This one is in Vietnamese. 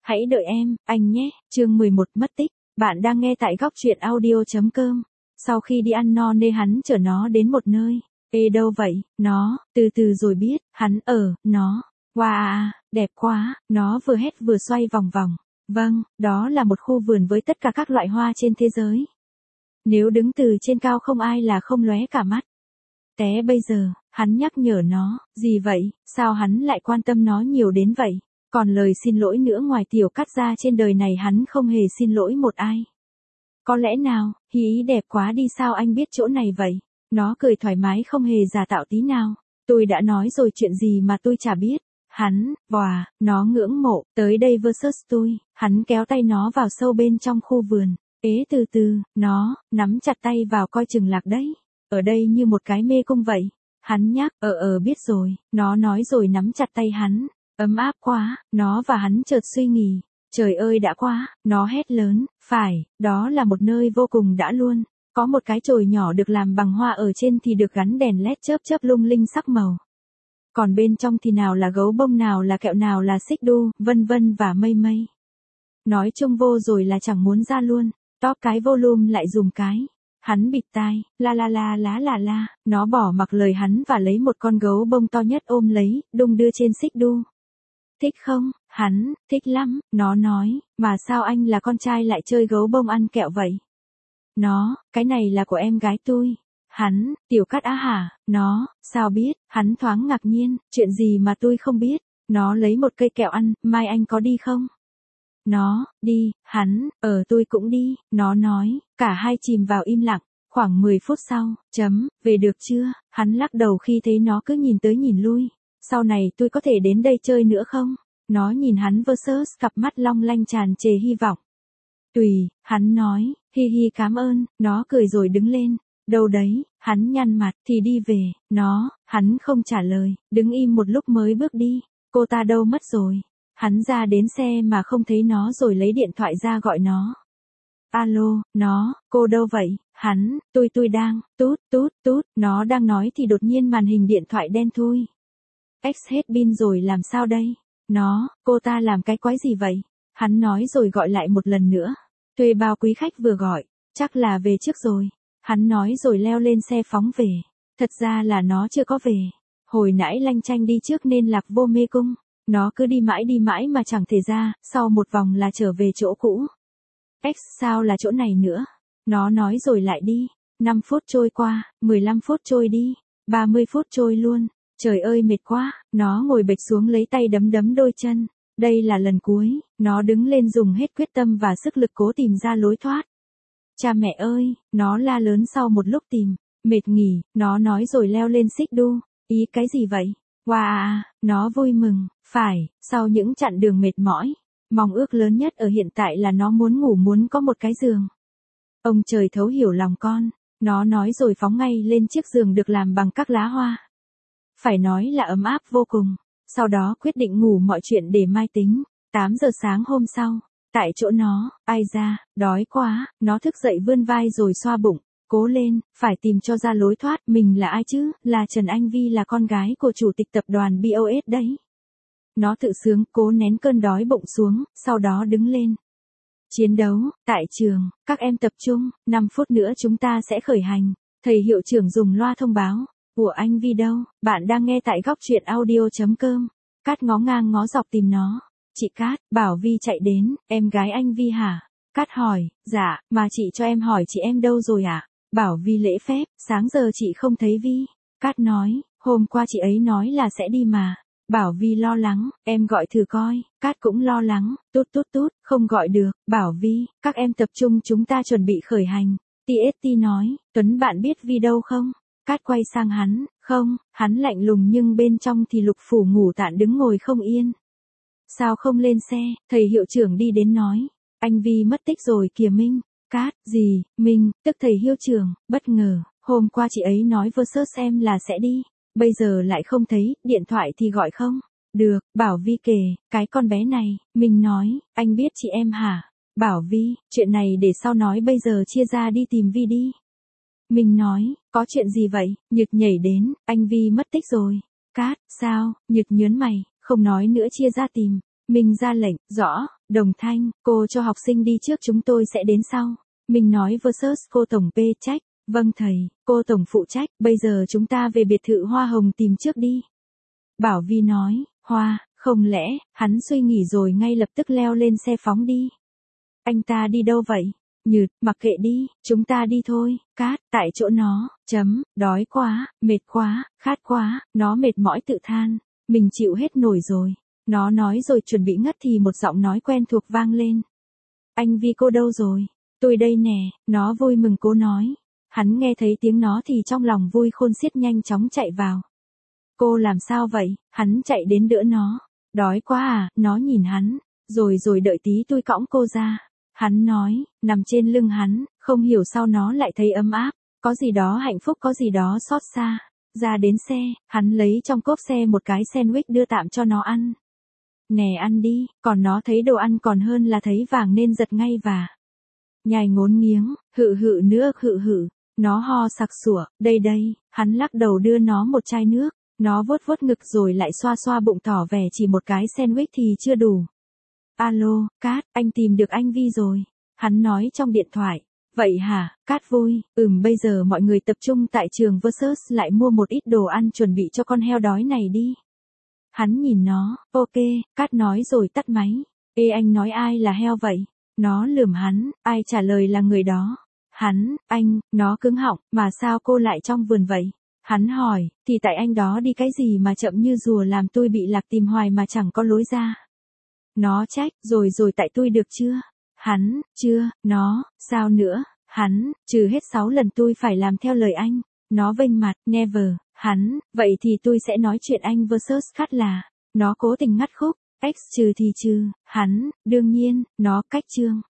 Hãy đợi em, anh nhé. Chương 11 mất tích. Bạn đang nghe tại góc truyện audio.com. Sau khi đi ăn no nê hắn chở nó đến một nơi. Ê đâu vậy, nó, từ từ rồi biết, hắn nó. Wow, đẹp quá, nó vừa hét vừa xoay vòng vòng. Vâng, đó là một khu vườn với tất cả các loại hoa trên thế giới. Nếu đứng từ trên cao không ai là không lóe cả mắt. Té bây giờ, hắn nhắc nhở nó, gì vậy, sao hắn lại quan tâm nó nhiều đến vậy? Còn lời xin lỗi nữa ngoài tiểu cắt ra trên đời này hắn không hề xin lỗi một ai. Có lẽ nào, ý đẹp quá đi sao anh biết chỗ này vậy? Nó cười thoải mái không hề giả tạo tí nào. Tôi đã nói rồi chuyện gì mà tôi chả biết. Hắn, nó ngưỡng mộ, tới đây versus tôi. Hắn kéo tay nó vào sâu bên trong khu vườn. Ế từ từ, nó, nắm chặt tay vào coi chừng lạc đấy. Ở đây như một cái mê cung vậy. Hắn nhắc, biết rồi, nó nói rồi nắm chặt tay hắn. Ấm áp quá, nó và hắn chợt suy nghĩ. Trời ơi đã quá, nó hét lớn, phải, đó là một nơi vô cùng đã luôn. Có một cái chồi nhỏ được làm bằng hoa ở trên thì được gắn đèn led chớp chớp lung linh sắc màu. Còn bên trong thì nào là gấu bông nào là kẹo nào là xích đu, vân vân và mây mây. Nói chung vô rồi là chẳng muốn ra luôn, top cái volume lại dùng cái. Hắn bịt tai, la, nó bỏ mặc lời hắn và lấy một con gấu bông to nhất ôm lấy, đung đưa trên xích đu. Thích không? Hắn, thích lắm, nó nói, mà sao anh là con trai lại chơi gấu bông ăn kẹo vậy? Nó, cái này là của em gái tôi. Hắn, tiểu cắt á hả, nó, sao biết, hắn thoáng ngạc nhiên, chuyện gì mà tôi không biết, nó lấy một cây kẹo ăn, mai anh có đi không? Nó, đi, hắn, tôi cũng đi, nó nói, cả hai chìm vào im lặng, khoảng 10 phút sau, về được chưa, hắn lắc đầu khi thấy nó cứ nhìn tới nhìn lui, sau này tôi có thể đến đây chơi nữa không? Nó nhìn hắn versus cặp mắt long lanh tràn trề hy vọng. Tùy, hắn nói, hi cảm ơn, nó cười rồi đứng lên. Đâu đấy, hắn nhăn mặt, thì đi về, nó, hắn không trả lời, đứng im một lúc mới bước đi, cô ta đâu mất rồi. Hắn ra đến xe mà không thấy nó rồi lấy điện thoại ra gọi nó. Alo, nó, cô đâu vậy? Hắn, tôi đang, tút, nó đang nói thì đột nhiên màn hình điện thoại đen thui. X hết pin rồi làm sao đây? Nó, cô ta làm cái quái gì vậy? Hắn nói rồi gọi lại một lần nữa. Thuê bao quý khách vừa gọi, chắc là về trước rồi. Hắn nói rồi leo lên xe phóng về. Thật ra là nó chưa có về. Hồi nãy lanh chanh đi trước nên lạc vô mê cung. Nó cứ đi mãi mà chẳng thể ra, sau một vòng là trở về chỗ cũ. Sao là chỗ này nữa? Nó nói rồi lại đi. 5 phút trôi qua, 15 phút trôi đi, 30 phút trôi luôn. Trời ơi mệt quá, nó ngồi bệt xuống lấy tay đấm đôi chân. Đây là lần cuối, nó đứng lên dùng hết quyết tâm và sức lực cố tìm ra lối thoát. Cha mẹ ơi, nó la lớn sau một lúc tìm. Mệt nghỉ, nó nói rồi leo lên xích đu. Ý cái gì vậy? Wow, nó vui mừng, phải, sau những chặng đường mệt mỏi. Mong ước lớn nhất ở hiện tại là nó muốn ngủ muốn có một cái giường. Ông trời thấu hiểu lòng con, nó nói rồi phóng ngay lên chiếc giường được làm bằng các lá hoa. Phải nói là ấm áp vô cùng, sau đó quyết định ngủ mọi chuyện để mai tính. 8 giờ sáng hôm sau, tại chỗ nó, ai ra, đói quá, nó thức dậy vươn vai rồi xoa bụng. Cố lên, phải tìm cho ra lối thoát, mình là ai chứ, là Trần Anh Vi là con gái của chủ tịch tập đoàn BOS đấy. Nó tự sướng, cố nén cơn đói bụng xuống, sau đó đứng lên. Chiến đấu, tại trường, các em tập trung, 5 phút nữa chúng ta sẽ khởi hành. Thầy hiệu trưởng dùng loa thông báo. Của anh Vi đâu, bạn đang nghe tại góc truyện audio.com. Cát ngó ngang ngó dọc tìm nó. Chị Cát, bảo Vi chạy đến, em gái anh Vi hả? Cát hỏi, dạ, mà chị cho em hỏi chị em đâu rồi ạ? Bảo Vi lễ phép, sáng giờ chị không thấy Vi. Cát nói, hôm qua chị ấy nói là sẽ đi mà. Bảo Vi lo lắng, em gọi thử coi. Cát cũng lo lắng, tút, không gọi được. Bảo Vi, các em tập trung chúng ta chuẩn bị khởi hành. TST nói, Tuấn bạn biết Vi đâu không? Cát quay sang hắn, không, hắn lạnh lùng nhưng bên trong thì lục phủ ngủ tạn đứng ngồi không yên. Sao không lên xe, thầy hiệu trưởng đi đến nói. Anh Vi mất tích rồi kìa Minh. Cát, gì, Minh, tức thầy hiệu trưởng, bất ngờ, hôm qua chị ấy nói versus em là sẽ đi. Bây giờ lại không thấy, điện thoại thì gọi không. Được, Bảo Vi kể, cái con bé này, Minh nói, anh biết chị em hả? Bảo Vi, chuyện này để sau nói bây giờ chia ra đi tìm Vi đi. Minh nói, có chuyện gì vậy? Nhật nhảy đến, anh Vi mất tích rồi. Cát, sao? Nhật nhớn mày, không nói nữa chia ra tìm. Minh ra lệnh, rõ, Đồng Thanh, cô cho học sinh đi trước chúng tôi sẽ đến sau. Mình nói versus cô tổng P trách. Vâng thầy, cô tổng phụ trách, bây giờ chúng ta về biệt thự Hoa Hồng tìm trước đi. Bảo Vi nói, Hoa, không lẽ, hắn suy nghĩ rồi ngay lập tức leo lên xe phóng đi. Anh ta đi đâu vậy? Nhừ, mặc kệ đi, chúng ta đi thôi. Cát, tại chỗ nó, đói quá, mệt quá, khát quá, nó mệt mỏi tự than. Mình chịu hết nổi rồi. Nó nói rồi chuẩn bị ngất thì một giọng nói quen thuộc vang lên. Anh Vi cô đâu rồi? Tôi đây nè, nó vui mừng cố nói. Hắn nghe thấy tiếng nó thì trong lòng vui khôn xiết nhanh chóng chạy vào. Cô làm sao vậy? Hắn chạy đến đỡ nó. Đói quá à, nó nhìn hắn. Rồi đợi tí tôi cõng cô ra. Hắn nói, nằm trên lưng hắn, không hiểu sao nó lại thấy ấm áp. Có gì đó hạnh phúc có gì đó xót xa. Ra đến xe, hắn lấy trong cốp xe một cái sandwich đưa tạm cho nó ăn. Nè ăn đi, còn nó thấy đồ ăn còn hơn là thấy vàng nên giật ngay và nhai ngốn nghiếng, hự nữa hự. Nó ho sặc sủa, đây, hắn lắc đầu đưa nó một chai nước. Nó vuốt ngực rồi lại xoa bụng tỏ vẻ chỉ một cái sandwich thì chưa đủ. Alo, Cát, anh tìm được anh Vi rồi. Hắn nói trong điện thoại. Vậy hả, Cát vui, bây giờ mọi người tập trung tại trường versus lại mua một ít đồ ăn chuẩn bị cho con heo đói này đi. Hắn nhìn nó, ok, Cát nói rồi tắt máy. Ê anh nói ai là heo vậy? Nó lườm hắn, ai trả lời là người đó. Hắn, anh, nó cứng họng, mà sao cô lại trong vườn vậy? Hắn hỏi, thì tại anh đó đi cái gì mà chậm như rùa làm tôi bị lạc tìm hoài mà chẳng có lối ra. Nó trách, rồi tại tôi được chưa? Hắn, chưa, nó, sao nữa? Hắn, trừ hết 6 lần tôi phải làm theo lời anh. Nó vênh mặt, never. Hắn, vậy thì tôi sẽ nói chuyện anh versus Cát là. Nó cố tình ngắt khúc, x trừ thì trừ. Hắn, đương nhiên, nó cách chương.